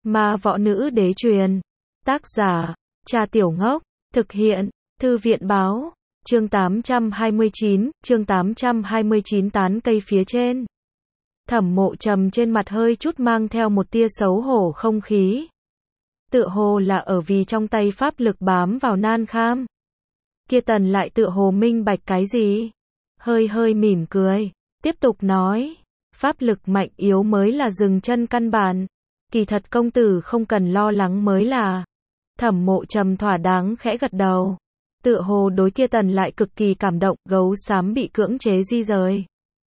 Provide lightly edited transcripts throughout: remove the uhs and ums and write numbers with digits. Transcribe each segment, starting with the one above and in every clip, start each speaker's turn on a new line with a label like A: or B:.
A: Ma võ nữ đế truyền. Tác giả, Cha Tiểu Ngốc. Thực hiện, Thư viện báo. Chương 829, tán cây phía trên. Thẩm Mộ Trầm trên mặt hơi chút mang theo một tia xấu hổ không khí. Tựa hồ là ở vì trong tay pháp lực bám vào nan kham. Kia Tần lại tựa hồ minh bạch cái gì? Hơi mỉm cười, tiếp tục nói, pháp lực mạnh yếu mới là dừng chân căn bản. Kỳ thật công tử không cần lo lắng mới là. Thẩm Mộ Trầm thỏa đáng khẽ gật đầu. Tựa hồ đối kia Tần lại cực kỳ cảm động, gấu xám bị cưỡng chế di rời.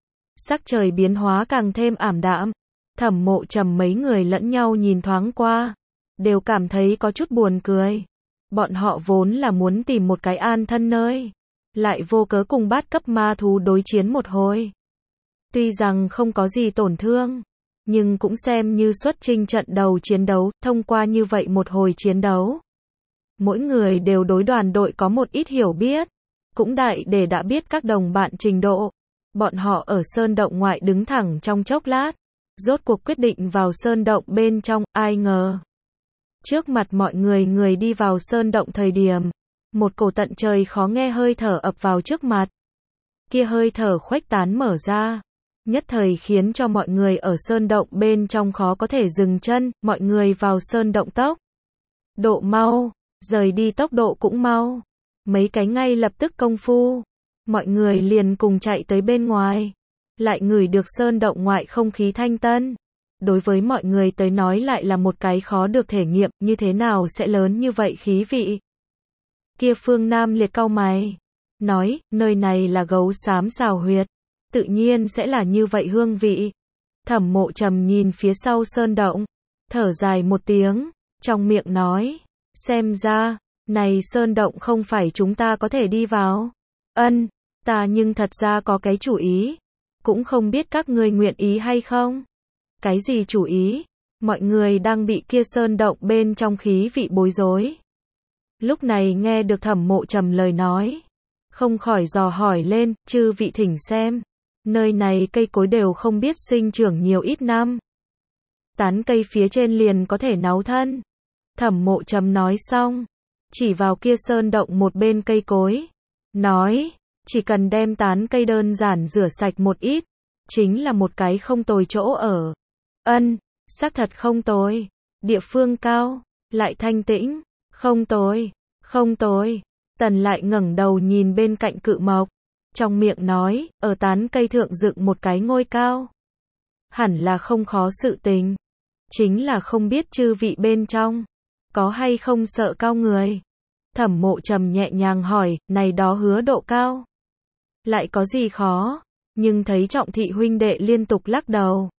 A: Sắc trời biến hóa càng thêm ảm đạm. Thẩm Mộ Trầm mấy người lẫn nhau nhìn thoáng qua, đều cảm thấy có chút buồn cười. Bọn họ vốn là muốn tìm một cái an thân nơi, lại vô cớ cùng bát cấp ma thú đối chiến một hồi. Tuy rằng không có gì tổn thương, nhưng cũng xem như xuất chinh trận đầu chiến đấu. Thông qua như vậy một hồi chiến đấu, mỗi người đều đối đoàn đội có một ít hiểu biết, cũng đại để đã biết các đồng bạn trình độ. Bọn họ ở sơn động ngoại đứng thẳng trong chốc lát, rốt cuộc quyết định vào sơn động bên trong. Ai ngờ, trước mặt mọi người đi vào sơn động thời điểm, một cổ tận trời khó nghe hơi thở ập vào trước mặt. Kia hơi thở khuếch tán mở ra, nhất thời khiến cho mọi người ở sơn động bên trong khó có thể dừng chân. Mọi người vào sơn động tốc độ mau, rời đi tốc độ cũng mau. Mấy cái ngay lập tức công phu, mọi người liền cùng chạy tới bên ngoài, lại ngửi được sơn động ngoại không khí thanh tân. Đối với mọi người tới nói lại là một cái khó được thể nghiệm, như thế nào sẽ lớn như vậy khí vị. Kia Phương Nam Liệt cau mày, nói, nơi này là gấu xám xào huyệt, tự nhiên sẽ là như vậy hương vị. Thẩm Mộ Trầm nhìn phía sau sơn động, thở dài một tiếng, trong miệng nói, xem ra, này sơn động không phải chúng ta có thể đi vào. Ân, ta nhưng thật ra có cái chủ ý, cũng không biết các ngươi nguyện ý hay không. Cái gì chủ ý? Mọi người đang bị kia sơn động bên trong khí vị bối rối. Lúc này nghe được Thẩm Mộ Trầm lời nói, không khỏi dò hỏi lên, chư vị thỉnh xem, nơi này cây cối đều không biết sinh trưởng nhiều ít năm. Tán cây phía trên liền có thể náo thân. Thẩm Mộ Trầm nói xong, chỉ vào kia sơn động một bên cây cối, nói, chỉ cần đem tán cây đơn giản rửa sạch một ít, chính là một cái không tồi chỗ ở. Ân, xác thật không tồi, địa phương cao, lại thanh tĩnh, không tồi, không tồi. Tần lại ngẩng đầu nhìn bên cạnh cự mộc, trong miệng nói, ở tán cây thượng dựng một cái ngôi cao, hẳn là không khó sự tình, chính là không biết chư vị bên trong có hay không sợ cao người. Thẩm Mộ Trầm nhẹ nhàng hỏi, này đó hứa độ cao, lại có gì khó? Nhưng thấy Trọng Thị huynh đệ liên tục lắc đầu,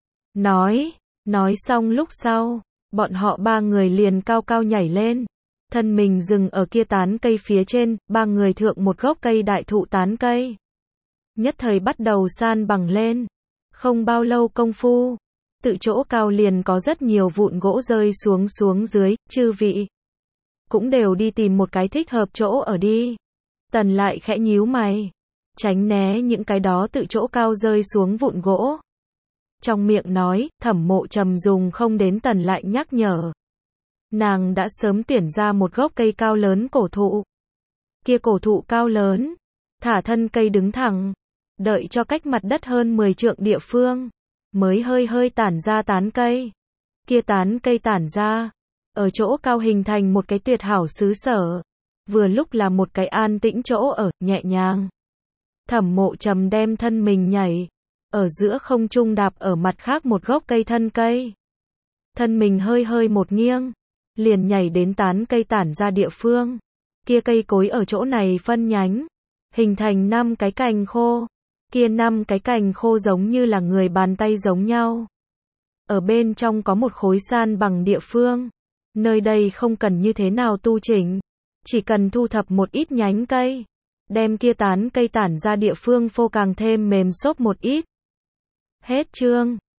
A: nói xong lúc sau, bọn họ ba người liền cao cao nhảy lên, thân mình dừng ở kia tán cây phía trên. Ba người thượng một gốc cây đại thụ tán cây, nhất thời bắt đầu san bằng lên. Không bao lâu công phu, tự chỗ cao liền có rất nhiều vụn gỗ rơi xuống dưới. Chư vị cũng đều đi tìm một cái thích hợp chỗ ở đi. Tần lại khẽ nhíu mày, tránh né những cái đó tự chỗ cao rơi xuống vụn gỗ. Trong miệng nói, Thẩm Mộ Trầm dùng không đến Tần lại nhắc nhở. Nàng đã sớm tuyển ra một gốc cây cao lớn cổ thụ. Kia cổ thụ cao lớn, thả thân cây đứng thẳng, đợi cho cách mặt đất hơn 10 trượng địa phương, mới hơi tản ra tán cây. Kia tán cây tản ra, ở chỗ cao hình thành một cái tuyệt hảo xứ sở, vừa lúc là một cái an tĩnh chỗ ở, nhẹ nhàng. Thẩm Mộ Trầm đem thân mình nhảy, ở giữa không trung đạp ở mặt khác một gốc cây thân cây. Thân mình hơi một nghiêng, liền nhảy đến tán cây tản ra địa phương. Kia cây cối ở chỗ này phân nhánh, hình thành 5 cái cành khô. Kia 5 cái cành khô giống như là người bàn tay giống nhau. Ở bên trong có một khối san bằng địa phương. Nơi đây không cần như thế nào tu chỉnh, chỉ cần thu thập một ít nhánh cây, đem kia tán cây tản ra địa phương phô càng thêm mềm xốp một ít. Hết chương.